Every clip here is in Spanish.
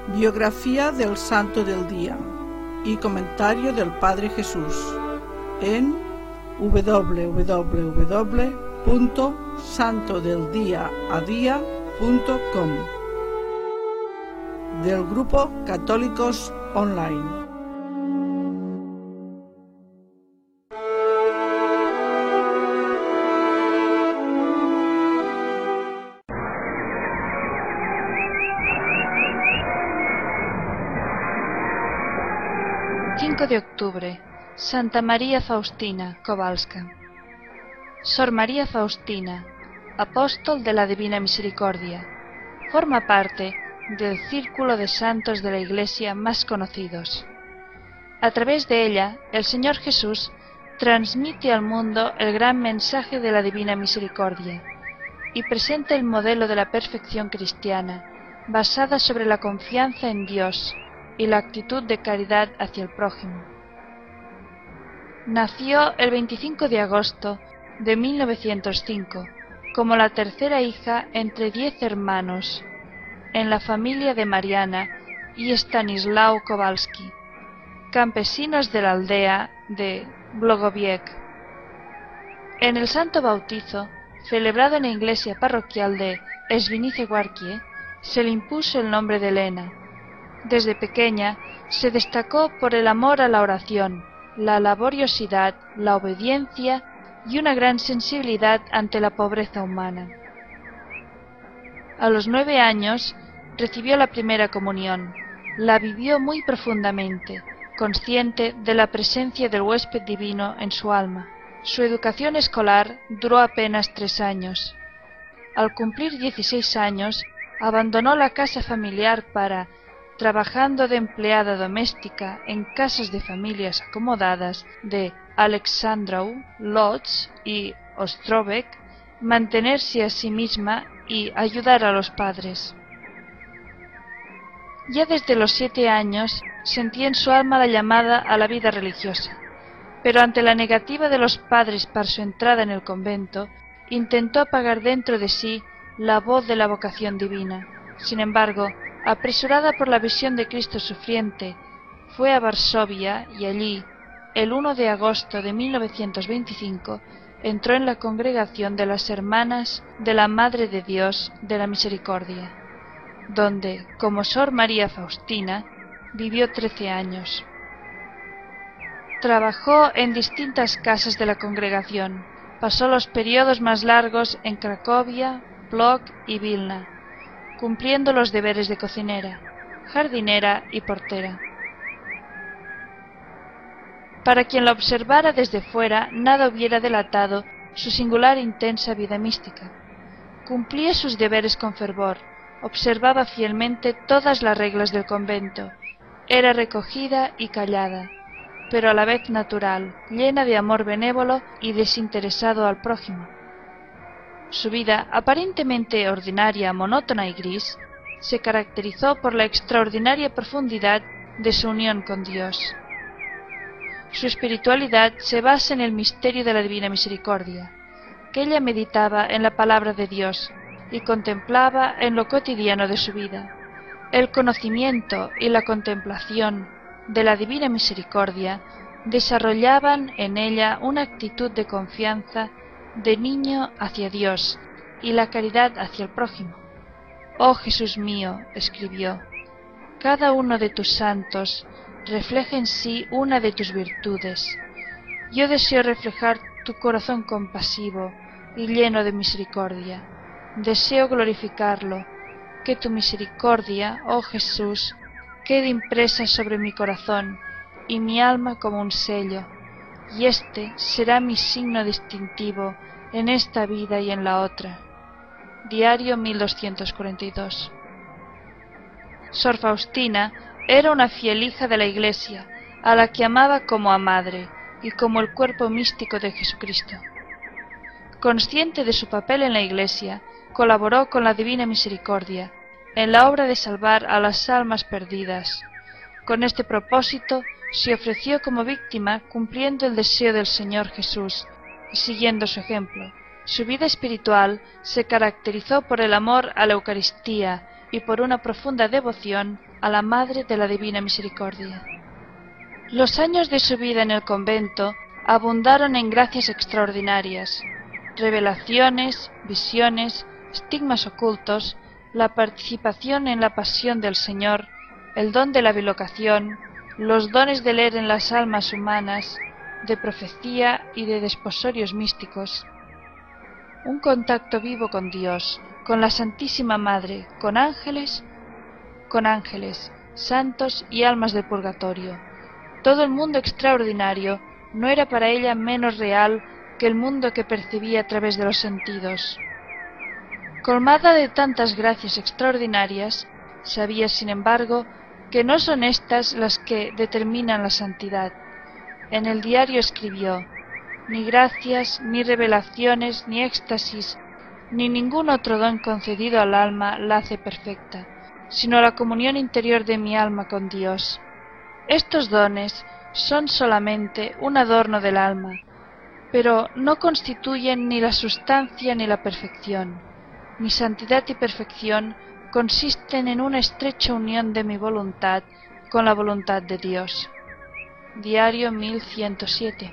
Biografía del Santo del Día y comentario del Padre Jesús en www.santodeldiaadia.com del Grupo Católicos Online. De octubre, Santa María Faustina Kowalska. Sor María Faustina, apóstol de la Divina Misericordia, forma parte del círculo de santos de la Iglesia más conocidos. A través de ella, el Señor Jesús transmite al mundo el gran mensaje de la Divina Misericordia y presenta el modelo de la perfección cristiana, basada sobre la confianza en Dios y la actitud de caridad hacia el prójimo. Nació el 25 de agosto de 1905 como la tercera hija entre 10 hermanos en la familia de Mariana y Stanislao Kowalski, campesinos de la aldea de Blogowiec. En el santo bautizo, celebrado en la iglesia parroquial de Świnice-Warkie, se le impuso el nombre de Elena. Desde pequeña se destacó por el amor a la oración, la laboriosidad, la obediencia y una gran sensibilidad ante la pobreza humana. A los 9 años recibió la primera comunión. La vivió muy profundamente, consciente de la presencia del huésped divino en su alma. Su educación escolar duró apenas 3 años. Al cumplir 16 años, abandonó la casa familiar para, trabajando de empleada doméstica en casas de familias acomodadas de Aleksandrów, Łódź y Ostrowec, mantenerse a sí misma y ayudar a los padres. Ya desde los 7 años sentía en su alma la llamada a la vida religiosa, pero ante la negativa de los padres para su entrada en el convento, intentó apagar dentro de sí la voz de la vocación divina. Sin embargo, apresurada por la visión de Cristo sufriente, fue a Varsovia y allí, el 1 de agosto de 1925, entró en la congregación de las Hermanas de la Madre de Dios de la Misericordia, donde, como Sor María Faustina, vivió 13 años. Trabajó en distintas casas de la congregación, pasó los periodos más largos en Cracovia, Płock y Vilna, cumpliendo los deberes de cocinera, jardinera y portera. Para quien la observara desde fuera, nada hubiera delatado su singular e intensa vida mística. Cumplía sus deberes con fervor, observaba fielmente todas las reglas del convento, era recogida y callada, pero a la vez natural, llena de amor benévolo y desinteresado al prójimo. Su vida, aparentemente ordinaria, monótona y gris, se caracterizó por la extraordinaria profundidad de su unión con Dios. Su espiritualidad se basa en el misterio de la Divina Misericordia, que ella meditaba en la palabra de Dios y contemplaba en lo cotidiano de su vida. El conocimiento y la contemplación de la Divina Misericordia desarrollaban en ella una actitud de confianza de niño hacia Dios y la caridad hacia el prójimo. «Oh Jesús mío», escribió, «cada uno de tus santos refleja en sí una de tus virtudes. Yo deseo reflejar tu corazón compasivo y lleno de misericordia. Deseo glorificarlo, que tu misericordia, oh Jesús, quede impresa sobre mi corazón y mi alma como un sello, y este será mi signo distintivo en esta vida y en la otra». Diario 1242. Sor Faustina era una fiel hija de la Iglesia, a la que amaba como a madre y como el cuerpo místico de Jesucristo. Consciente de su papel en la Iglesia, colaboró con la Divina Misericordia en la obra de salvar a las almas perdidas. Con este propósito se ofreció como víctima cumpliendo el deseo del Señor Jesús y siguiendo su ejemplo. Su vida espiritual se caracterizó por el amor a la Eucaristía, y por una profunda devoción a la Madre de la Divina Misericordia. Los años de su vida en el convento abundaron en gracias extraordinarias, revelaciones, visiones, estigmas ocultos, la participación en la pasión del Señor, el don de la bilocación, los dones de leer en las almas humanas, de profecía y de desposorios místicos, un contacto vivo con Dios, con la Santísima Madre, con ángeles, santos y almas del purgatorio. Todo el mundo extraordinario no era para ella menos real que el mundo que percibía a través de los sentidos. Colmada de tantas gracias extraordinarias, sabía, sin embargo, que no son éstas las que determinan la santidad. En el diario escribió: ni gracias, ni revelaciones, ni éxtasis, ni ningún otro don concedido al alma la hace perfecta, sino la comunión interior de mi alma con Dios. Estos dones son solamente un adorno del alma, pero no constituyen ni la sustancia ni la perfección. Mi santidad y perfección consisten en una estrecha unión de mi voluntad con la voluntad de Dios. Diario 1107.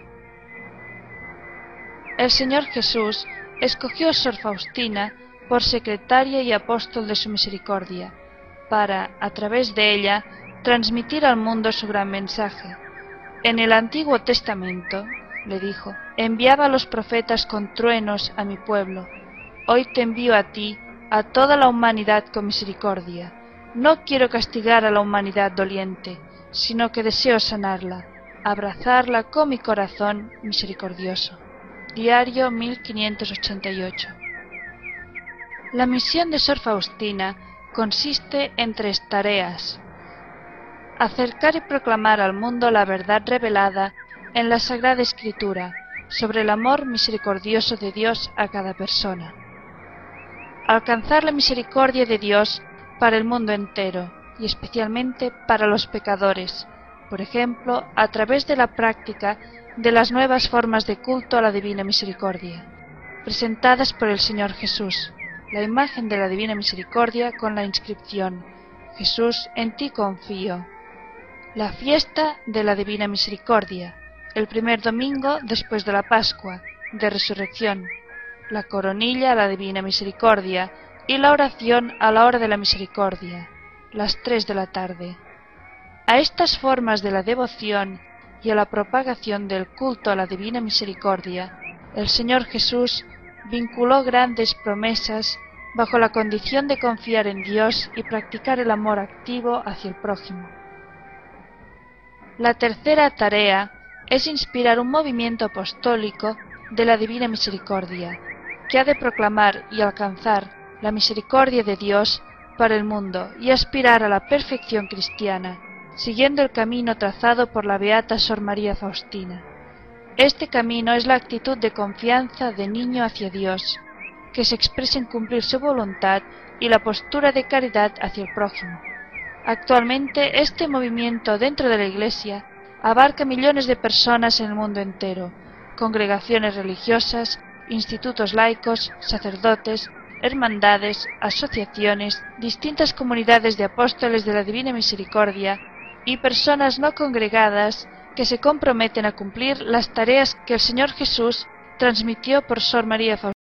El Señor Jesús escogió a Sor Faustina por secretaria y apóstol de su misericordia, para, a través de ella, transmitir al mundo su gran mensaje. En el Antiguo Testamento, le dijo, enviaba a los profetas con truenos a mi pueblo. Hoy te envío a ti, a toda la humanidad con misericordia. No quiero castigar a la humanidad doliente, sino que deseo sanarla, abrazarla con mi corazón misericordioso. Diario 1588. La misión de Sor Faustina consiste en 3 tareas: acercar y proclamar al mundo la verdad revelada en la Sagrada Escritura sobre el amor misericordioso de Dios a cada persona; alcanzar la misericordia de Dios para el mundo entero y especialmente para los pecadores, por ejemplo, a través de la práctica de las nuevas formas de culto a la Divina Misericordia, presentadas por el Señor Jesús, la imagen de la Divina Misericordia con la inscripción: Jesús, en ti confío. La fiesta de la Divina Misericordia, el primer domingo después de la Pascua de Resurrección, la coronilla a la Divina Misericordia y la oración a la hora de la misericordia, las 3 de la tarde. A estas formas de la devoción y a la propagación del culto a la Divina Misericordia, el Señor Jesús vinculó grandes promesas bajo la condición de confiar en Dios y practicar el amor activo hacia el prójimo. La tercera tarea es inspirar un movimiento apostólico de la Divina Misericordia, que ha de proclamar y alcanzar la misericordia de Dios para el mundo y aspirar a la perfección cristiana, siguiendo el camino trazado por la beata Sor María Faustina. Este camino es la actitud de confianza de niño hacia Dios, que se expresa en cumplir su voluntad, y la postura de caridad hacia el prójimo. Actualmente, este movimiento dentro de la Iglesia abarca millones de personas en el mundo entero, congregaciones religiosas, institutos laicos, sacerdotes, hermandades, asociaciones, distintas comunidades de apóstoles de la Divina Misericordia y personas no congregadas que se comprometen a cumplir las tareas que el Señor Jesús transmitió por Sor María Faustina.